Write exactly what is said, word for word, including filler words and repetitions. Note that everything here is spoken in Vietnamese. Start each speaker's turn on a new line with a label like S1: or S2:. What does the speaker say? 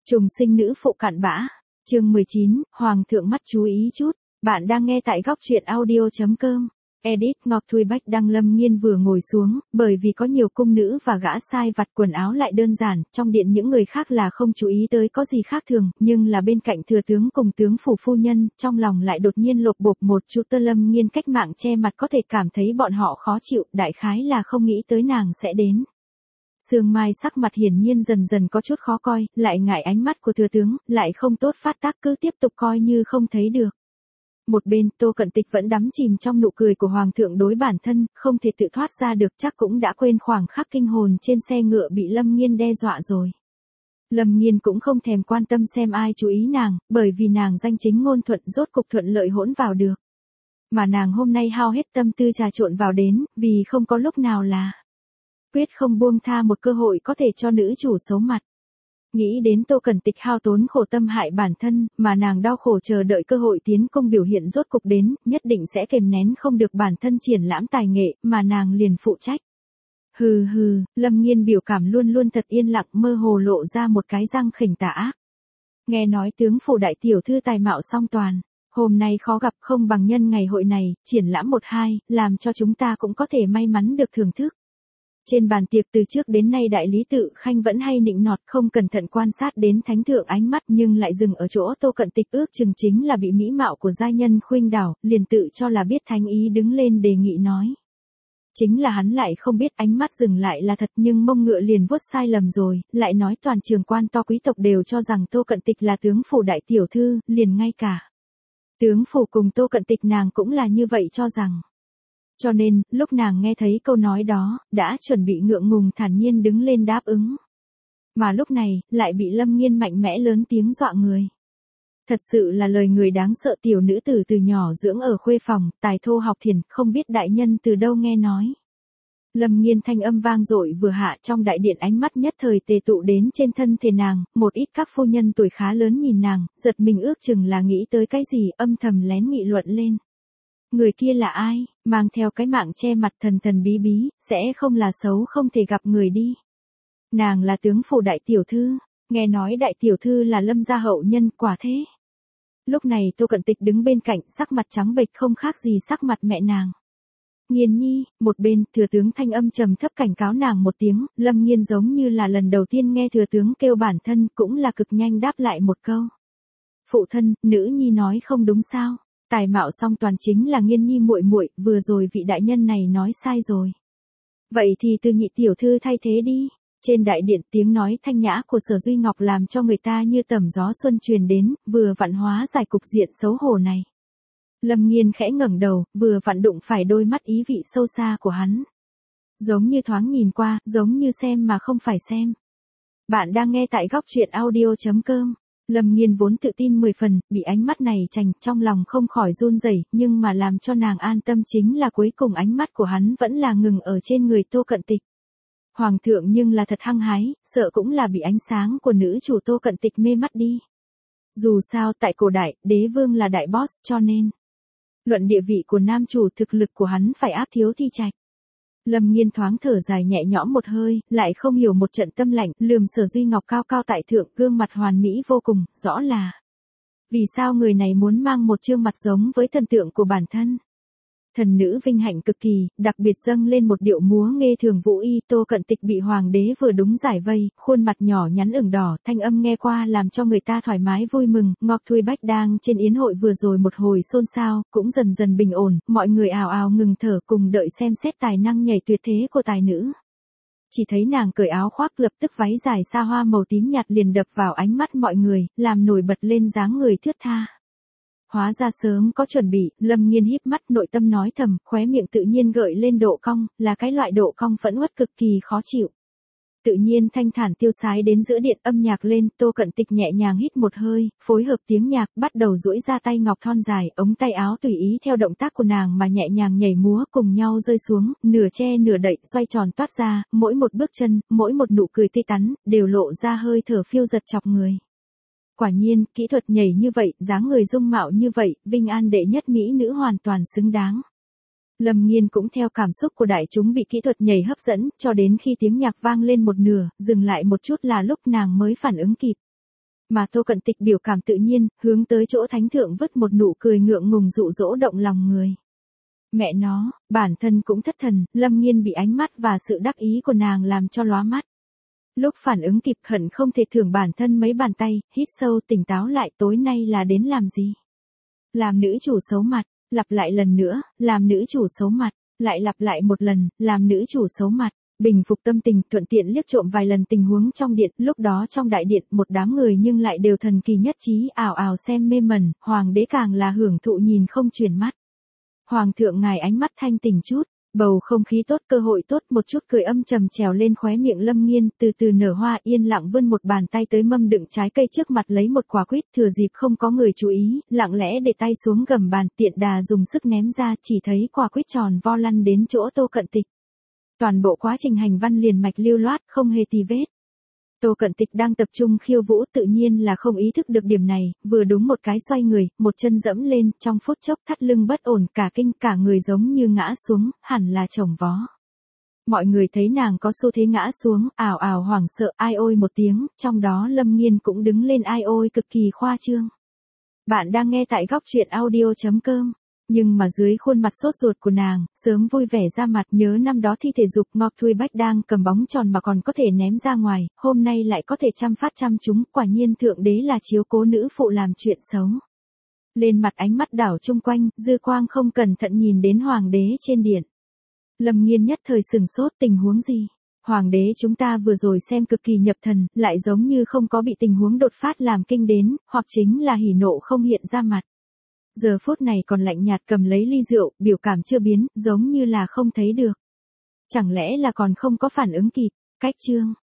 S1: Trùng sinh nữ phụ cặn bã. Chương mười chín, Hoàng thượng mắt chú ý chút. Bạn đang nghe tại góc truyện audio chấm com. Edit Ngọc Thui Bách Đăng. Lâm Nghiên vừa ngồi xuống, bởi vì có nhiều cung nữ và gã sai vặt quần áo lại đơn giản, trong điện những người khác là không chú ý tới có gì khác thường, nhưng là bên cạnh thừa tướng cùng tướng phủ phu nhân, trong lòng lại đột nhiên lột bột một chút. Tơ Lâm Nghiên cách mạng che mặt có thể cảm thấy bọn họ khó chịu, đại khái là không nghĩ tới nàng sẽ đến. Sương Mai sắc mặt hiển nhiên dần dần có chút khó coi, lại ngại ánh mắt của thừa tướng, lại không tốt phát tác, cứ tiếp tục coi như không thấy được. Một bên, Tô Cận Tịch vẫn đắm chìm trong nụ cười của Hoàng thượng đối bản thân, không thể tự thoát ra được, chắc cũng đã quên khoảng khắc kinh hồn trên xe ngựa bị Lâm Nghiên đe dọa rồi. Lâm Nghiên cũng không thèm quan tâm xem ai chú ý nàng, bởi vì nàng danh chính ngôn thuận rốt cục thuận lợi hỗn vào được. Mà nàng hôm nay hao hết tâm tư trà trộn vào đến, vì không có lúc nào là quyết không buông tha một cơ hội có thể cho nữ chủ xấu mặt. Nghĩ đến Tô Cẩn Tịch hao tốn khổ tâm hại bản thân, mà nàng đau khổ chờ đợi cơ hội tiến công biểu hiện rốt cục đến, nhất định sẽ kềm nén không được bản thân triển lãm tài nghệ, mà nàng liền phụ trách. Hừ hừ, Lâm Nghiên biểu cảm luôn luôn thật yên lặng, mơ hồ lộ ra một cái răng khỉnh tà ác. Nghe nói tướng phủ đại tiểu thư tài mạo song toàn, hôm nay khó gặp, không bằng nhân ngày hội này, triển lãm một hai, làm cho chúng ta cũng có thể may mắn được thưởng thức. Trên bàn tiệc từ trước đến nay đại lý Tự Khanh vẫn hay nịnh nọt, không cẩn thận quan sát đến thánh thượng ánh mắt, nhưng lại dừng ở chỗ Tô Cận Tịch ước chừng chính là bị mỹ mạo của giai nhân khuynh đảo, liền tự cho là biết thánh ý đứng lên đề nghị nói. Chính là hắn lại không biết ánh mắt dừng lại là thật, nhưng mông ngựa liền vuốt sai lầm rồi, lại nói toàn trường quan to quý tộc đều cho rằng Tô Cận Tịch là tướng phủ đại tiểu thư, liền ngay cả tướng phủ cùng Tô Cận Tịch nàng cũng là như vậy cho rằng. Cho nên, lúc nàng nghe thấy câu nói đó, đã chuẩn bị ngượng ngùng thản nhiên đứng lên đáp ứng. Mà lúc này, lại bị Lâm Nghiên mạnh mẽ lớn tiếng dọa người. Thật sự là lời người đáng sợ, tiểu nữ tử từ nhỏ dưỡng ở khuê phòng, tài thô học thiền, không biết đại nhân từ đâu nghe nói. Lâm Nghiên thanh âm vang dội vừa hạ, trong đại điện ánh mắt nhất thời tề tụ đến trên thân thể nàng, một ít các phu nhân tuổi khá lớn nhìn nàng, giật mình ước chừng là nghĩ tới cái gì, âm thầm lén nghị luận lên. Người kia là ai, mang theo cái mạng che mặt thần thần bí bí, sẽ không là xấu không thể gặp người đi. Nàng là tướng phủ đại tiểu thư, nghe nói đại tiểu thư là Lâm gia hậu nhân, quả thế. Lúc này Tô Cận Tịch đứng bên cạnh, sắc mặt trắng bệch không khác gì sắc mặt mẹ nàng. Nghiên nhi, một bên, thừa tướng thanh âm trầm thấp cảnh cáo nàng một tiếng, Lâm Nghiên giống như là lần đầu tiên nghe thừa tướng kêu bản thân, cũng là cực nhanh đáp lại một câu. Phụ thân, nữ nhi nói không đúng sao? Tài mạo song toàn chính là Nghiên nhi muội muội, vừa rồi vị đại nhân này nói sai rồi. Vậy thì từ nhị tiểu thư thay thế đi. Trên đại điện tiếng nói thanh nhã của Sở Duy Ngọc làm cho người ta như tầm gió xuân truyền đến, vừa vặn hóa giải cục diện xấu hổ này. Lâm Nghiên khẽ ngẩng đầu, vừa vặn đụng phải đôi mắt ý vị sâu xa của hắn. Giống như thoáng nhìn qua, giống như xem mà không phải xem. Bạn đang nghe tại góc truyện audio chấm com. Lâm Nghiên vốn tự tin mười phần, bị ánh mắt này chành, trong lòng không khỏi run rẩy, nhưng mà làm cho nàng an tâm chính là cuối cùng ánh mắt của hắn vẫn là ngừng ở trên người Tô Cận Tịch. Hoàng thượng nhưng là thật hăng hái, sợ cũng là bị ánh sáng của nữ chủ Tô Cận Tịch mê mắt đi. Dù sao tại cổ đại, đế vương là đại boss, cho nên luận địa vị của nam chủ, thực lực của hắn phải áp thiếu Thi Trạch. Lâm Nghiên thoáng thở dài nhẹ nhõm một hơi, lại không hiểu một trận tâm lạnh, lườm Sở Duy Ngọc cao cao tại thượng, gương mặt hoàn mỹ vô cùng, rõ là vì sao người này muốn mang một trương mặt giống với thần tượng của bản thân. Thần nữ vinh hạnh cực kỳ, đặc biệt dâng lên một điệu múa nghê thường vũ y. Tô Cận Tịch bị hoàng đế vừa đúng giải vây, khuôn mặt nhỏ nhắn ửng đỏ, thanh âm nghe qua làm cho người ta thoải mái vui mừng. Ngọc Thui Bách đang trên yến hội vừa rồi một hồi xôn xao, cũng dần dần bình ổn, mọi người ào ào ngừng thở cùng đợi xem xét tài năng nhảy tuyệt thế của tài nữ. Chỉ thấy nàng cởi áo khoác, lập tức váy dài xa hoa màu tím nhạt liền đập vào ánh mắt mọi người, làm nổi bật lên dáng người thướt tha. Hóa ra sớm có chuẩn bị, Lâm Nghiên híp mắt nội tâm nói thầm, khóe miệng tự nhiên gợi lên độ cong, là cái loại độ cong phẫn uất cực kỳ khó chịu. Tự nhiên thanh thản tiêu sái đến giữa điện, âm nhạc lên, Tô Cận Tịch nhẹ nhàng hít một hơi, phối hợp tiếng nhạc, bắt đầu duỗi ra tay ngọc thon dài, ống tay áo tùy ý theo động tác của nàng mà nhẹ nhàng nhảy múa, cùng nhau rơi xuống, nửa che nửa đậy, xoay tròn toát ra, mỗi một bước chân, mỗi một nụ cười tươi tắn, đều lộ ra hơi thở phiêu giật chọc người. Quả nhiên, kỹ thuật nhảy như vậy, dáng người dung mạo như vậy, Vinh An đệ nhất mỹ nữ hoàn toàn xứng đáng. Lâm Nghiên cũng theo cảm xúc của đại chúng bị kỹ thuật nhảy hấp dẫn, cho đến khi tiếng nhạc vang lên một nửa, dừng lại một chút là lúc nàng mới phản ứng kịp. Mà Tô Cận Tịch biểu cảm tự nhiên, hướng tới chỗ thánh thượng vứt một nụ cười ngượng ngùng dụ dỗ động lòng người. Mẹ nó, bản thân cũng thất thần, Lâm Nghiên bị ánh mắt và sự đắc ý của nàng làm cho lóa mắt. Lúc phản ứng kịp hận không thể thưởng bản thân mấy bàn tay, hít sâu tỉnh táo lại tối nay là đến làm gì? Làm nữ chủ xấu mặt, lặp lại lần nữa, làm nữ chủ xấu mặt, lại lặp lại một lần, làm nữ chủ xấu mặt. Bình phục tâm tình, thuận tiện liếc trộm vài lần tình huống trong điện, lúc đó trong đại điện một đám người nhưng lại đều thần kỳ nhất trí ảo ảo xem mê mẩn, hoàng đế càng là hưởng thụ nhìn không chuyển mắt. Hoàng thượng ngài ánh mắt thanh tỉnh chút, bầu không khí tốt cơ hội tốt một chút cười âm trầm trèo lên khóe miệng Lâm Nghiên từ từ nở hoa yên lặng vươn một bàn tay tới mâm đựng trái cây trước mặt lấy một quả quýt thừa dịp không có người chú ý, lặng lẽ để tay xuống gầm bàn tiện đà dùng sức ném ra chỉ thấy quả quýt tròn vo lăn đến chỗ Tô Cận Tịch. Toàn bộ quá trình hành văn liền mạch lưu loát không hề tì vết. Tô Cận Tịch đang tập trung khiêu vũ tự nhiên là không ý thức được điểm này, vừa đúng một cái xoay người, một chân dẫm lên, trong phút chốc thắt lưng bất ổn cả kinh cả người giống như ngã xuống, hẳn là chồng vó. Mọi người thấy nàng có xu thế ngã xuống, ảo ảo hoảng sợ ai ôi một tiếng, trong đó Lâm Nghiên cũng đứng lên ai ôi cực kỳ khoa trương. Bạn đang nghe tại góc truyện audio chấm com. Nhưng mà dưới khuôn mặt sốt ruột của nàng, sớm vui vẻ ra mặt nhớ năm đó thi thể dục Ngọc Thui Bách đang cầm bóng tròn mà còn có thể ném ra ngoài, hôm nay lại có thể chăm phát chăm chúng, quả nhiên thượng đế là chiếu cố nữ phụ làm chuyện xấu. Lên mặt ánh mắt đảo chung quanh, dư quang không cẩn thận nhìn đến hoàng đế trên điện. Lâm Nghiên nhất thời sừng sốt tình huống gì? Hoàng đế chúng ta vừa rồi xem cực kỳ nhập thần, lại giống như không có bị tình huống đột phát làm kinh đến, hoặc chính là hỉ nộ không hiện ra mặt. Giờ phút này còn lạnh nhạt cầm lấy ly rượu, biểu cảm chưa biến, giống như là không thấy được. Chẳng lẽ là còn không có phản ứng kịp, cách chương.